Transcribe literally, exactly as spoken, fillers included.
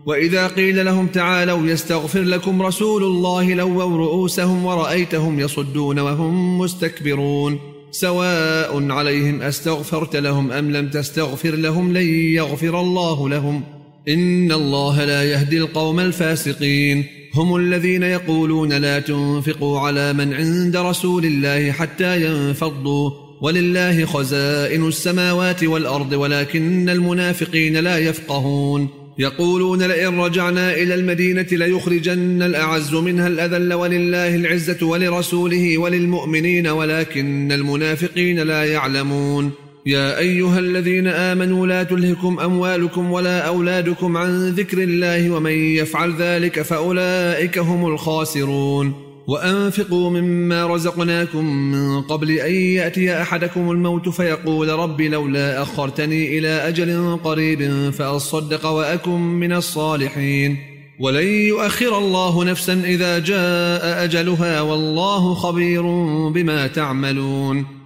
وإذا قيل لهم تعالوا يستغفر لكم رسول الله لووا رؤوسهم ورأيتهم يصدون وهم مستكبرون سواء عليهم أستغفرت لهم أم لم تستغفر لهم لن يغفر الله لهم إن الله لا يهدي القوم الفاسقين هم الذين يقولون لا تنفقوا على من عند رسول الله حتى ينفضوا ولله خزائن السماوات والأرض ولكن المنافقين لا يفقهون يقولون لئن رجعنا إلى المدينة ليخرجن الأعز منها الأذل ولله العزة ولرسوله وللمؤمنين ولكن المنافقين لا يعلمون يا أيها الذين آمنوا لا تلهكم أموالكم ولا أولادكم عن ذكر الله ومن يفعل ذلك فأولئك هم الخاسرون وأنفقوا مما رزقناكم من قبل أن يأتي أحدكم الموت فيقول رب لولا أخرتني إلى أجل قريب فأصدق وأكن من الصالحين ولن يؤخر الله نفسا إذا جاء أجلها والله خبير بما تعملون